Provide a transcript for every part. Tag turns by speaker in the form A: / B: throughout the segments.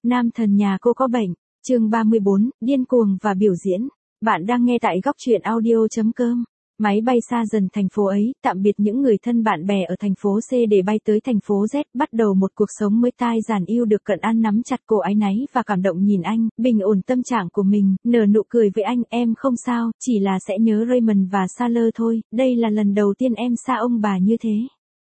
A: Nam thần nhà cô có bệnh. Chương 34, điên cuồng và biểu diễn. Bạn đang nghe tại góc truyện audio.com. Máy bay xa dần thành phố ấy, tạm biệt những người thân bạn bè ở thành phố C để bay tới thành phố Z, bắt đầu một cuộc sống mới. Tai Giản Yêu được Cận An nắm chặt cổ áy náy và cảm động nhìn anh, bình ổn tâm trạng của mình, nở nụ cười với anh. Em không sao, chỉ là sẽ nhớ Raymond và Saler thôi, đây là lần đầu tiên em xa ông bà như thế.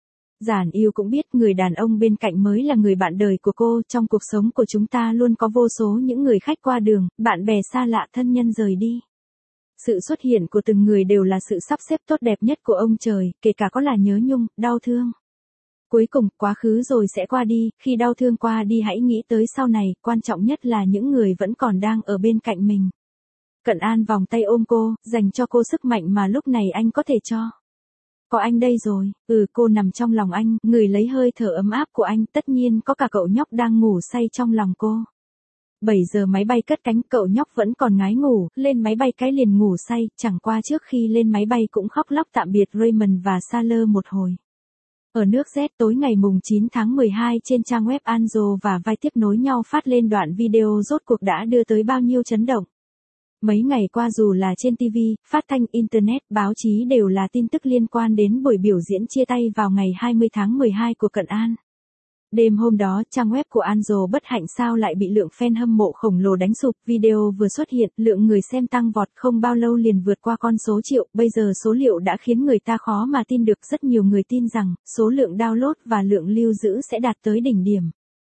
A: Giản Yêu cũng biết người đàn ông bên cạnh mới là người bạn đời của cô. Trong cuộc sống của chúng ta luôn có vô số những người khách qua đường, bạn bè xa lạ, thân nhân rời đi. Sự xuất hiện của từng người đều là sự sắp xếp tốt đẹp nhất của ông trời, kể cả có là nhớ nhung, đau thương. Cuối cùng, quá khứ rồi sẽ qua đi, khi đau thương qua đi hãy nghĩ tới sau này, quan trọng nhất là những người vẫn còn đang ở bên cạnh mình. Cận An vòng tay ôm cô, dành cho cô sức mạnh mà lúc này anh có thể cho. Có anh đây rồi, cô nằm trong lòng anh, ngửi lấy hơi thở ấm áp của anh, tất nhiên có cả cậu nhóc đang ngủ say trong lòng cô. 7 giờ máy bay cất cánh, cậu nhóc vẫn còn ngái ngủ, lên máy bay cái liền ngủ say, chẳng qua trước khi lên máy bay cũng khóc lóc tạm biệt Raymond và Saler một hồi. Ở nước Z tối ngày mùng 9 tháng 12 trên trang web Anzo và Vai tiếp nối nhau phát lên đoạn video rốt cuộc đã đưa tới bao nhiêu chấn động. Mấy ngày qua dù là trên TV, phát thanh Internet, báo chí đều là tin tức liên quan đến buổi biểu diễn chia tay vào ngày 20 tháng 12 của Cận An. Đêm hôm đó, trang web của Anzo bất hạnh sao lại bị lượng fan hâm mộ khổng lồ đánh sụp. Video vừa xuất hiện, lượng người xem tăng vọt, không bao lâu liền vượt qua con số triệu. Bây giờ số liệu đã khiến người ta khó mà tin được. Rất nhiều người tin rằng, số lượng download và lượng lưu giữ sẽ đạt tới đỉnh điểm.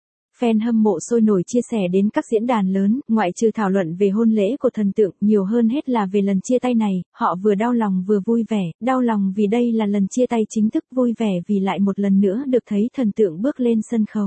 A: Fan hâm mộ sôi nổi chia sẻ đến các diễn đàn lớn, ngoại trừ thảo luận về hôn lễ của thần tượng, nhiều hơn hết là về lần chia tay này. Họ vừa đau lòng vừa vui vẻ, đau lòng vì đây là lần chia tay chính thức, vui vẻ vì lại một lần nữa được thấy thần tượng bước lên sân khấu.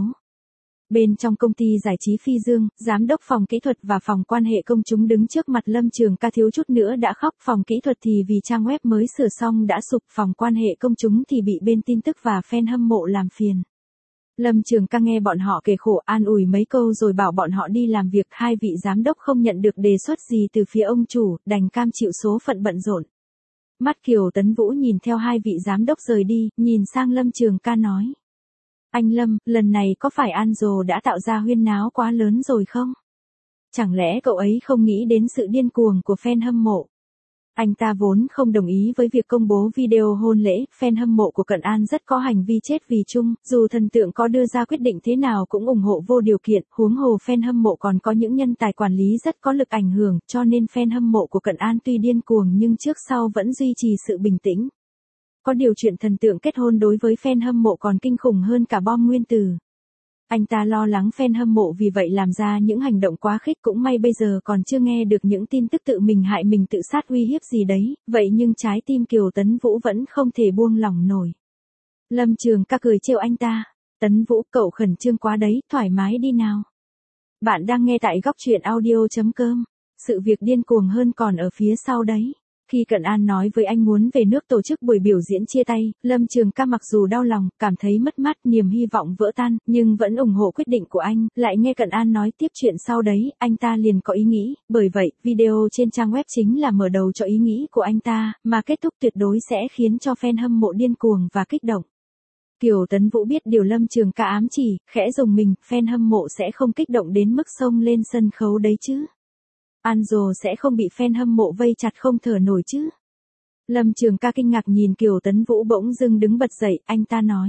A: Bên trong công ty giải trí Phi Dương, giám đốc phòng kỹ thuật và phòng quan hệ công chúng đứng trước mặt Lâm Trường Ca thiếu chút nữa đã khóc. Phòng kỹ thuật thì vì trang web mới sửa xong đã sụp, phòng quan hệ công chúng thì bị bên tin tức và fan hâm mộ làm phiền. Lâm Trường Ca nghe bọn họ kể khổ, an ủi mấy câu rồi bảo bọn họ đi làm việc. Hai vị giám đốc không nhận được đề xuất gì từ phía ông chủ, đành cam chịu số phận bận rộn. Mắt Kiều Tấn Vũ nhìn theo hai vị giám đốc rời đi, nhìn sang Lâm Trường Ca nói: Anh Lâm, lần này có phải Anzo đã tạo ra huyên náo quá lớn rồi không? Chẳng lẽ cậu ấy không nghĩ đến sự điên cuồng của fan hâm mộ? Anh ta vốn không đồng ý với việc công bố video hôn lễ. Fan hâm mộ của Cận An rất có hành vi chết vì chung, dù thần tượng có đưa ra quyết định thế nào cũng ủng hộ vô điều kiện, huống hồ fan hâm mộ còn có những nhân tài quản lý rất có lực ảnh hưởng, cho nên fan hâm mộ của Cận An tuy điên cuồng nhưng trước sau vẫn duy trì sự bình tĩnh. Có điều chuyện thần tượng kết hôn đối với fan hâm mộ còn kinh khủng hơn cả bom nguyên tử. Anh ta lo lắng fan hâm mộ vì vậy làm ra những hành động quá khích, cũng may bây giờ còn chưa nghe được những tin tức tự mình hại mình, tự sát uy hiếp gì đấy, vậy nhưng trái tim Kiều Tấn Vũ vẫn không thể buông lỏng nổi. Lâm Trường Ca cười trêu anh ta: Tấn Vũ, cậu khẩn trương quá đấy, thoải mái đi nào. Bạn đang nghe tại góc truyện audio.com. Sự việc điên cuồng hơn còn ở phía sau đấy. Khi Cận An nói với anh muốn về nước tổ chức buổi biểu diễn chia tay, Lâm Trường Ca mặc dù đau lòng, cảm thấy mất mát, niềm hy vọng vỡ tan, nhưng vẫn ủng hộ quyết định của anh. Lại nghe Cận An nói tiếp chuyện sau đấy, anh ta liền có ý nghĩ, bởi vậy, video trên trang web chính là mở đầu cho ý nghĩ của anh ta, mà kết thúc tuyệt đối sẽ khiến cho fan hâm mộ điên cuồng và kích động. Kiều Tấn Vũ biết điều Lâm Trường Ca ám chỉ, khẽ rùng mình, fan hâm mộ sẽ không kích động đến mức xông lên sân khấu đấy chứ. Anzo sẽ không bị fan hâm mộ vây chặt không thở nổi chứ. Lâm Trường Ca kinh ngạc nhìn Kiều Tấn Vũ bỗng dưng đứng bật dậy, anh ta nói: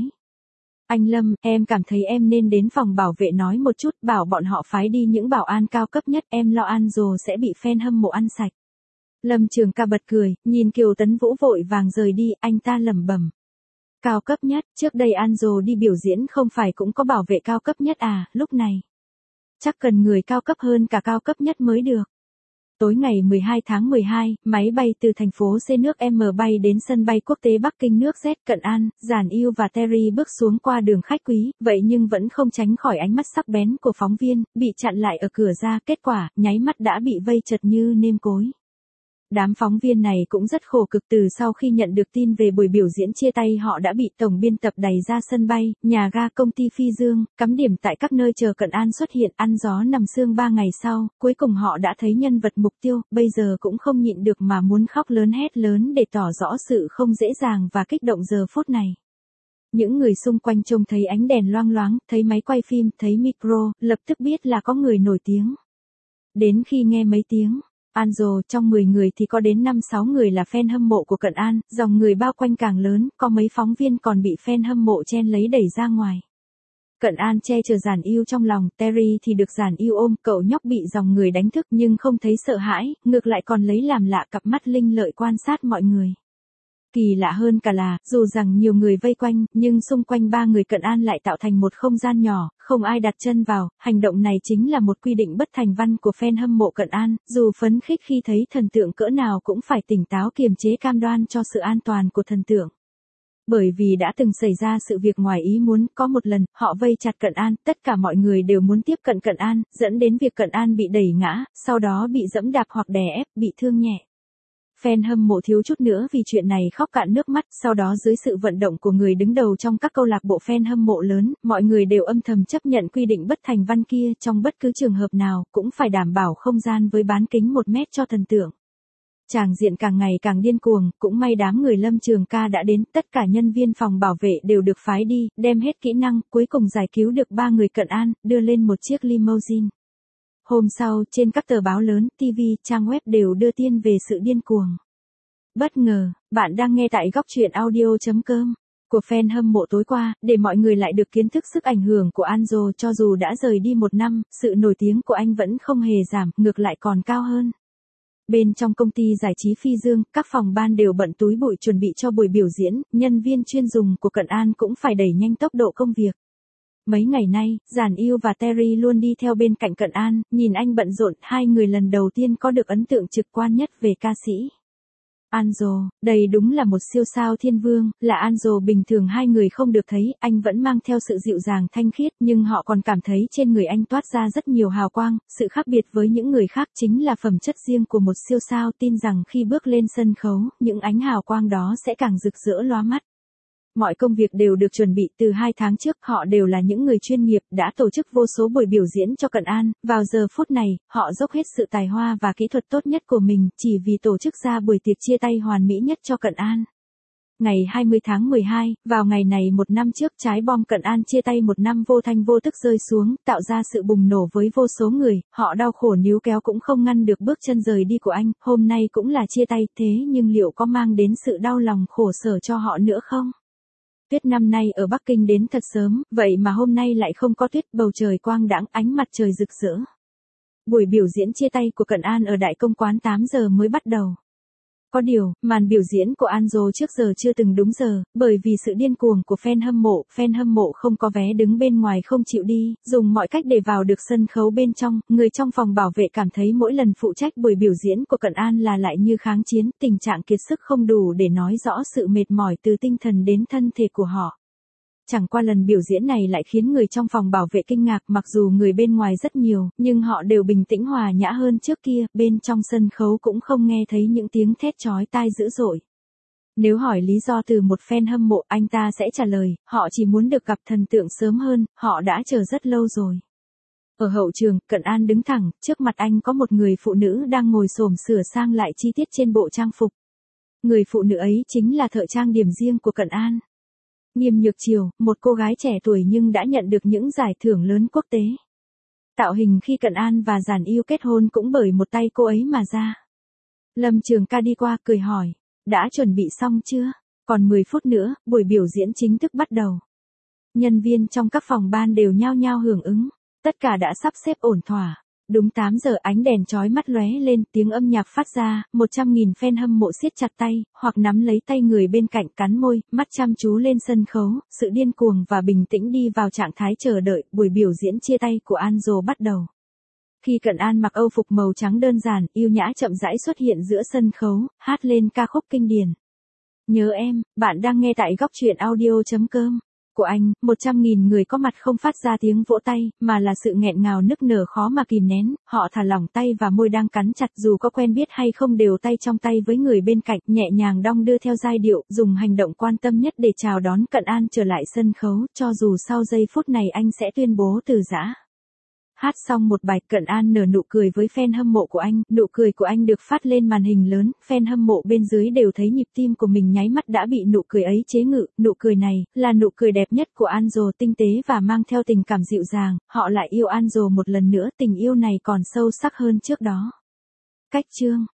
A: Anh Lâm, em cảm thấy em nên đến phòng bảo vệ nói một chút, bảo bọn họ phái đi những bảo an cao cấp nhất, em lo Anzo sẽ bị fan hâm mộ ăn sạch. Lâm Trường Ca bật cười, nhìn Kiều Tấn Vũ vội vàng rời đi, anh ta lẩm bẩm: Cao cấp nhất, trước đây Anzo đi biểu diễn không phải cũng có bảo vệ cao cấp nhất à, lúc này chắc cần người cao cấp hơn cả cao cấp nhất mới được. Tối ngày 12 tháng 12, máy bay từ thành phố C nước M bay đến sân bay quốc tế Bắc Kinh nước Z. Cận An, Giản Yêu và Terry bước xuống qua đường khách quý, vậy nhưng vẫn không tránh khỏi ánh mắt sắc bén của phóng viên, bị chặn lại ở cửa ra, kết quả, nháy mắt đã bị vây chật như nêm cối. Đám phóng viên này cũng rất khổ cực, từ sau khi nhận được tin về buổi biểu diễn chia tay họ đã bị tổng biên tập đày ra sân bay, nhà ga, công ty Phi Dương, cắm điểm tại các nơi chờ Cận An xuất hiện, ăn gió nằm sương 3 ngày sau, cuối cùng họ đã thấy nhân vật mục tiêu, bây giờ cũng không nhịn được mà muốn khóc lớn hét lớn để tỏ rõ sự không dễ dàng và kích động giờ phút này. Những người xung quanh trông thấy ánh đèn loang loáng, thấy máy quay phim, thấy micro, lập tức biết là có người nổi tiếng. Đến khi nghe mấy tiếng Anzo, trong 10 người thì có đến 5-6 người là fan hâm mộ của Cận An, dòng người bao quanh càng lớn, có mấy phóng viên còn bị fan hâm mộ chen lấy đẩy ra ngoài. Cận An che chở Giản Yêu trong lòng, Terry thì được Giản Yêu ôm, cậu nhóc bị dòng người đánh thức nhưng không thấy sợ hãi, ngược lại còn lấy làm lạ cặp mắt linh lợi quan sát mọi người. Kỳ lạ hơn cả là, dù rằng nhiều người vây quanh, nhưng xung quanh ba người Cận An lại tạo thành một không gian nhỏ, không ai đặt chân vào, hành động này chính là một quy định bất thành văn của fan hâm mộ Cận An, dù phấn khích khi thấy thần tượng cỡ nào cũng phải tỉnh táo kiềm chế cam đoan cho sự an toàn của thần tượng. Bởi vì đã từng xảy ra sự việc ngoài ý muốn, có một lần, họ vây chặt Cận An, tất cả mọi người đều muốn tiếp cận Cận An, dẫn đến việc Cận An bị đẩy ngã, sau đó bị giẫm đạp hoặc đè ép, bị thương nhẹ. Fan hâm mộ thiếu chút nữa vì chuyện này khóc cạn nước mắt, sau đó dưới sự vận động của người đứng đầu trong các câu lạc bộ fan hâm mộ lớn, mọi người đều âm thầm chấp nhận quy định bất thành văn kia, trong bất cứ trường hợp nào, cũng phải đảm bảo không gian với bán kính 1 mét cho thần tượng. Tràng diện càng ngày càng điên cuồng, cũng may đám người Lâm Trường Ca đã đến, tất cả nhân viên phòng bảo vệ đều được phái đi, đem hết kỹ năng, cuối cùng giải cứu được 3 người Cận An, đưa lên một chiếc limousine. Hôm sau, trên các tờ báo lớn, TV, trang web đều đưa tin về sự điên cuồng. Bất ngờ, bạn đang nghe tại góc truyện audio.com của fan hâm mộ tối qua, để mọi người lại được kiến thức sức ảnh hưởng của Anzo. Cho dù đã rời đi 1 năm, sự nổi tiếng của anh vẫn không hề giảm, ngược lại còn cao hơn. Bên trong công ty giải trí Phi Dương, các phòng ban đều bận túi bụi chuẩn bị cho buổi biểu diễn, nhân viên chuyên dùng của Cận An cũng phải đẩy nhanh tốc độ công việc. Mấy ngày nay, Giản Yêu và Terry luôn đi theo bên cạnh Cận An, nhìn anh bận rộn, hai người lần đầu tiên có được ấn tượng trực quan nhất về ca sĩ Anzo. Đây đúng là một siêu sao thiên vương, là Anzo bình thường hai người không được thấy, anh vẫn mang theo sự dịu dàng thanh khiết, nhưng họ còn cảm thấy trên người anh toát ra rất nhiều hào quang, sự khác biệt với những người khác chính là phẩm chất riêng của một siêu sao, tin rằng khi bước lên sân khấu, những ánh hào quang đó sẽ càng rực rỡ lóa mắt. Mọi công việc đều được chuẩn bị từ 2 tháng trước, họ đều là những người chuyên nghiệp, đã tổ chức vô số buổi biểu diễn cho Cận An, vào giờ phút này, họ dốc hết sự tài hoa và kỹ thuật tốt nhất của mình, chỉ vì tổ chức ra buổi tiệc chia tay hoàn mỹ nhất cho Cận An. Ngày 20 tháng 12, vào ngày này 1 năm trước, trái bom Cận An chia tay 1 năm vô thanh vô tức rơi xuống, tạo ra sự bùng nổ với vô số người, họ đau khổ níu kéo cũng không ngăn được bước chân rời đi của anh, hôm nay cũng là chia tay, thế nhưng liệu có mang đến sự đau lòng khổ sở cho họ nữa không? Tuyết năm nay ở Bắc Kinh đến thật sớm, vậy mà hôm nay lại không có tuyết, bầu trời quang đãng, ánh mặt trời rực rỡ. Buổi biểu diễn chia tay của Cận An ở Đại Công quán 8 giờ mới bắt đầu. Có điều, màn biểu diễn của Anzo trước giờ chưa từng đúng giờ, bởi vì sự điên cuồng của fan hâm mộ không có vé đứng bên ngoài không chịu đi, dùng mọi cách để vào được sân khấu bên trong, người trong phòng bảo vệ cảm thấy mỗi lần phụ trách buổi biểu diễn của Cận An là lại như kháng chiến, tình trạng kiệt sức không đủ để nói rõ sự mệt mỏi từ tinh thần đến thân thể của họ. Chẳng qua lần biểu diễn này lại khiến người trong phòng bảo vệ kinh ngạc, mặc dù người bên ngoài rất nhiều, nhưng họ đều bình tĩnh hòa nhã hơn trước kia, bên trong sân khấu cũng không nghe thấy những tiếng thét chói tai dữ dội. Nếu hỏi lý do từ một fan hâm mộ, anh ta sẽ trả lời, họ chỉ muốn được gặp thần tượng sớm hơn, họ đã chờ rất lâu rồi. Ở hậu trường, Cận An đứng thẳng, trước mặt anh có một người phụ nữ đang ngồi xổm sửa sang lại chi tiết trên bộ trang phục. Người phụ nữ ấy chính là thợ trang điểm riêng của Cận An. Nghiêm Nhược Triều, một cô gái trẻ tuổi nhưng đã nhận được những giải thưởng lớn quốc tế. Tạo hình khi Cận An và Giản Yêu kết hôn cũng bởi một tay cô ấy mà ra. Lâm Trường Ca đi qua cười hỏi, đã chuẩn bị xong chưa? Còn 10 phút nữa, buổi biểu diễn chính thức bắt đầu. Nhân viên trong các phòng ban đều nhao nhao hưởng ứng, tất cả đã sắp xếp ổn thỏa. Đúng 8 giờ ánh đèn chói mắt lóe lên, tiếng âm nhạc phát ra, 100.000 fan hâm mộ siết chặt tay, hoặc nắm lấy tay người bên cạnh, cắn môi, mắt chăm chú lên sân khấu, sự điên cuồng và bình tĩnh đi vào trạng thái chờ đợi, buổi biểu diễn chia tay của Anzo bắt đầu. Khi Cận An mặc âu phục màu trắng đơn giản, yêu nhã chậm rãi xuất hiện giữa sân khấu, hát lên ca khúc kinh điển. Nhớ em, bạn đang nghe tại góc truyện audio.com của anh, 100.000 người có mặt không phát ra tiếng vỗ tay, mà là sự nghẹn ngào nức nở khó mà kìm nén, họ thả lỏng tay và môi đang cắn chặt, dù có quen biết hay không đều tay trong tay với người bên cạnh, nhẹ nhàng đong đưa theo giai điệu, dùng hành động quan tâm nhất để chào đón Cận An trở lại sân khấu, cho dù sau giây phút này anh sẽ tuyên bố từ giã. Hát xong một bài, Cận An nở nụ cười với fan hâm mộ của anh, nụ cười của anh được phát lên màn hình lớn, fan hâm mộ bên dưới đều thấy nhịp tim của mình nháy mắt đã bị nụ cười ấy chế ngự, nụ cười này, là nụ cười đẹp nhất của Anjo, tinh tế và mang theo tình cảm dịu dàng, họ lại yêu Anjo một lần nữa, tình yêu này còn sâu sắc hơn trước đó. Cách chương